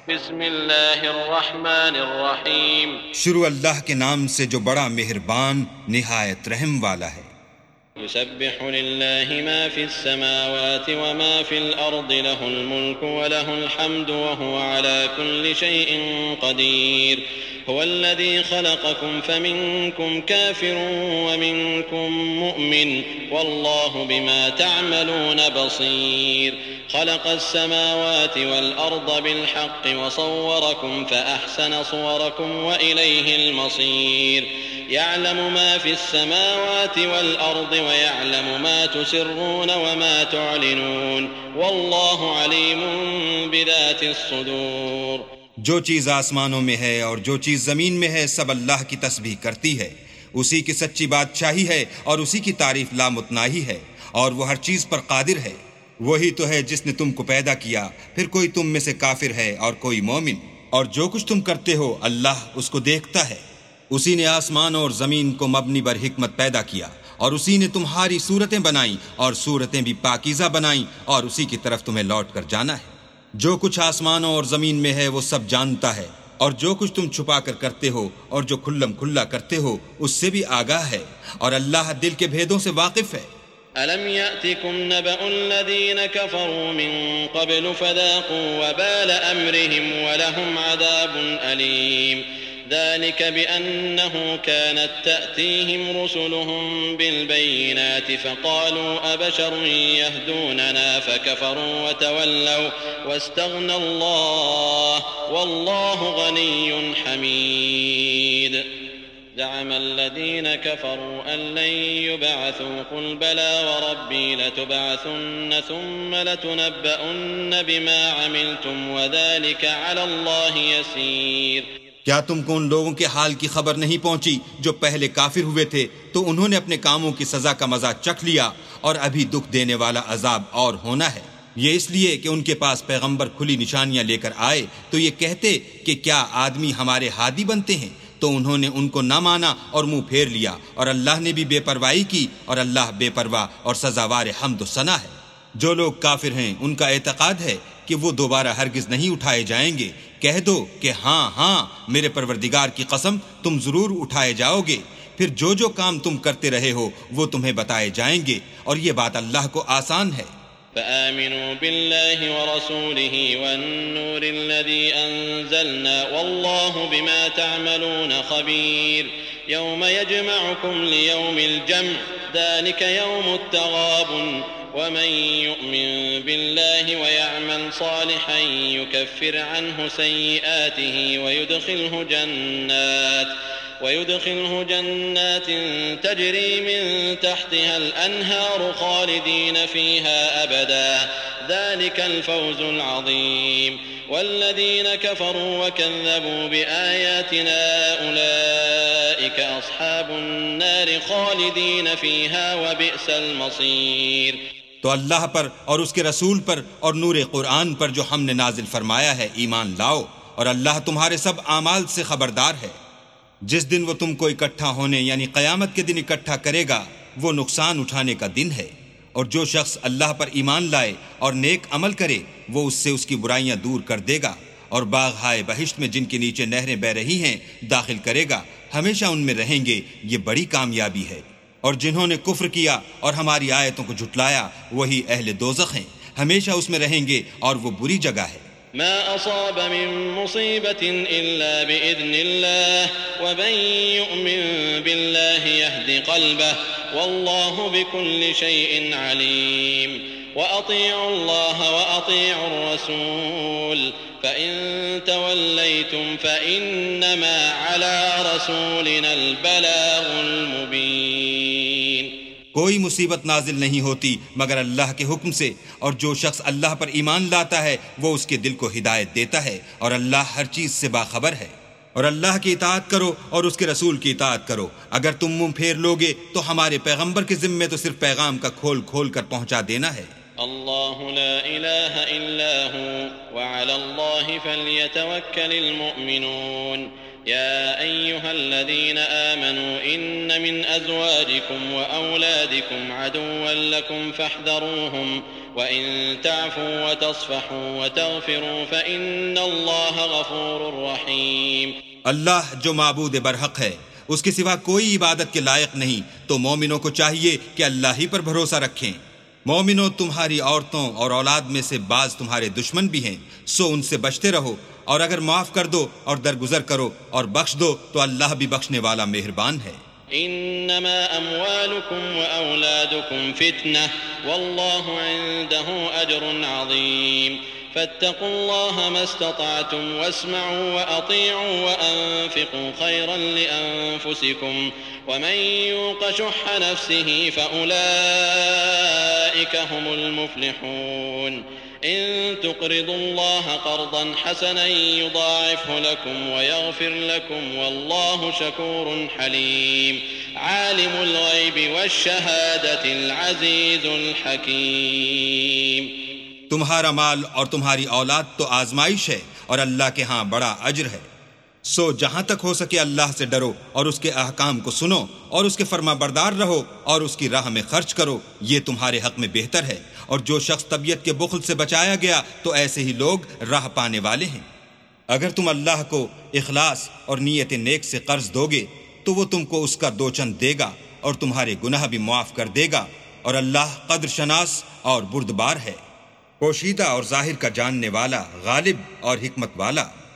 بسم اللہ الرحمن الرحیم شروع اللہ کے نام سے جو بڑا مہربان نہایت رحم والا ہے۔ يسبح لله ما في السماوات وما في الأرض له الملك وله الحمد وهو على كل شيء قدير هو الذي خلقكم فمنكم كافر ومنكم مؤمن والله بما تعملون بصير خلق السماوات والأرض بالحق وصوركم فأحسن صوركم وإليه المصير يعلم ما في السماوات والأرض ويعلم ما تسرون وما تعلنون والله عليم بذات الصدور۔ جو چیز آسمانوں میں ہے اور جو چیز زمین میں ہے سب اللہ کی تسبیح کرتی ہے، اسی کی سچی بادشاہی ہے اور اسی کی تعریف لامتناہی ہے، اور وہ ہر چیز پر قادر ہے۔ وہی تو ہے جس نے تم کو پیدا کیا، پھر کوئی تم میں سے کافر ہے اور کوئی مومن، اور جو کچھ تم کرتے ہو اللہ اس کو دیکھتا ہے۔ اسی نے آسمان اور زمین کو مبنی بر حکمت پیدا کیا، اور اسی نے تمہاری صورتیں بنائیں اور صورتیں بھی پاکیزہ بنائیں، اور اسی کی طرف تمہیں لوٹ کر جانا ہے۔ جو کچھ آسمانوں اور زمین میں ہے وہ سب جانتا ہے، اور جو کچھ تم چھپا کر کرتے ہو اور جو کھلم کھلا کرتے ہو اس سے بھی آگاہ ہے، اور اللہ دل کے بھیدوں سے واقف ہے۔ ألم يأتكم نبأ الذين كفروا من قبل فذاقوا وبال أمرهم ولهم عذاب أليم ذلك بأنه كانت تأتيهم رسلهم بالبينات فقالوا أبشر يهدوننا فكفروا وتولوا واستغنى الله والله غني حميد زعم الذين كفروا أن لن يبعثوا قل بلى وربي لتبعثن ثم لتنبؤن بما عملتم وذلك على الله يسير۔ کیا تم کو ان لوگوں کے حال کی خبر نہیں پہنچی جو پہلے کافر ہوئے تھے تو انہوں نے اپنے کاموں کی سزا کا مزہ چکھ لیا، اور ابھی دکھ دینے والا عذاب اور ہونا ہے۔ یہ اس لیے کہ ان کے پاس پیغمبر کھلی نشانیاں لے کر آئے تو یہ کہتے کہ کیا آدمی ہمارے ہادی بنتے ہیں، تو انہوں نے ان کو نہ مانا اور منہ پھیر لیا، اور اللہ نے بھی بے پرواہی کی، اور اللہ بے پرواہ اور سزاوار حمد و ثنا ہے۔ جو لوگ کافر ہیں ان کا اعتقاد ہے کہ وہ دوبارہ ہرگز نہیں اٹھائے جائیں گے۔ کہہ دو کہ ہاں ہاں میرے پروردگار کی قسم تم ضرور اٹھائے جاؤ گے، پھر جو جو کام تم کرتے رہے ہو وہ تمہیں بتائے جائیں گے، اور یہ بات اللہ کو آسان ہے۔ فآمنوا بالله ورسوله والنور الذي أنزلنا والله بما تعملون خبير يوم يجمعكم ليوم الجمع ذلك يوم التغابن ومن يؤمن بالله ويعمل صالحا يكفر عنه سيئاته ويدخله جنات تجري من تحتها الأنهار خالدين فيها أبدا ذلك الفوز العظيم والذين كفروا وكذبوا بآياتنا أولئك أصحاب النار خالدين فيها وبئس المصير۔ تو اللہ پر اور اس کے رسول پر اور نور قرآن پر جو ہم نے نازل فرمایا ہے ایمان لاؤ، اور اللہ تمہارے سب اعمال سے خبردار ہے۔ جس دن وہ تم کو اکٹھا ہونے یعنی قیامت کے دن اکٹھا کرے گا وہ نقصان اٹھانے کا دن ہے، اور جو شخص اللہ پر ایمان لائے اور نیک عمل کرے وہ اس سے اس کی برائیاں دور کر دے گا، اور باغ ہائے بہشت میں جن کے نیچے نہریں بہ رہی ہیں داخل کرے گا، ہمیشہ ان میں رہیں گے، یہ بڑی کامیابی ہے۔ اور جنہوں نے کفر کیا اور ہماری آیتوں کو جھٹلایا وہی اہل دوزخ ہیں، ہمیشہ اس میں رہیں گے، اور وہ بری جگہ ہے۔ ما أصاب من مصيبة إلا بإذن الله ومن يؤمن بالله يهد قلبه والله بكل شيء عليم وأطيعوا الله وأطيعوا الرسول فإن توليتم فإنما على رسولنا البلاغ المبين۔ کوئی مصیبت نازل نہیں ہوتی مگر اللہ کے حکم سے، اور جو شخص اللہ پر ایمان لاتا ہے وہ اس کے دل کو ہدایت دیتا ہے، اور اللہ ہر چیز سے باخبر ہے۔ اور اللہ کی اطاعت کرو اور اس کے رسول کی اطاعت کرو، اگر تم منہ پھیر لوگے تو ہمارے پیغمبر کے ذمے تو صرف پیغام کا کھول کھول کر پہنچا دینا ہے۔ اللہ لا الہ الا هو وعلی اللہ فلیتوکل المؤمنون۔ يا أيها الذين آمنوا إن من أزواجكم وأولادكم عدوا لكم فاحذروهم وإن تعفوا وتصفحوا وتغفروا فإن الله غفور رحيم. اللہ جو معبود برحق ہے، اس کے سوا کوئی عبادت کے لائق نہیں، تو مومنوں کو چاہیے کہ اللہ ہی پر بھروسہ رکھیں. مومنوں، تمہاری عورتوں اور اولاد میں سے بعض تمہارے دشمن بھی ہیں، سو ان سے بچتے رہو، اور اگر معاف کر دو اور درگزر کرو اور بخش دو تو اللہ بھی بخشنے والا مہربان ہے. إنما أموالكم وأولادكم فتنة والله عنده أجر عظيم فاتقوا الله ما استطعتم واسمعوا وأطيعوا وأنفقوا خيرا لأنفسكم ومن يوق شح نفسه فأولئك هم المفلحون. إن تقرضوا الله قرضا حسنا يضاعفه لكم ويغفر لكم والله شكور حليم. عالم الغيب والشهادة العزيز الحكيم. تمہارا مال اور تمہاری اولاد تو آزمائش ہے اور اللہ کے ہاں بڑا اجر ہے. سو جہاں تک ہو سکے اللہ سے ڈرو اور اس کے احکام کو سنو اور اس کے فرما بردار رہو اور اس کی راہ میں خرچ کرو، یہ تمہارے حق میں بہتر ہے. اور جو شخص طبیعت کے بخل سے بچایا گیا تو ایسے ہی لوگ راہ پانے والے ہیں. اگر تم اللہ کو اخلاص اور نیت نیک سے قرض دو گے تو وہ تم کو اس کا 2 چند دے گا اور تمہارے گناہ بھی معاف کر دے گا، اور اللہ قدر شناس اور بردبار ہے، پوشیدہ اور ظاہر کا جاننے والا، غالب اور حکمت والا.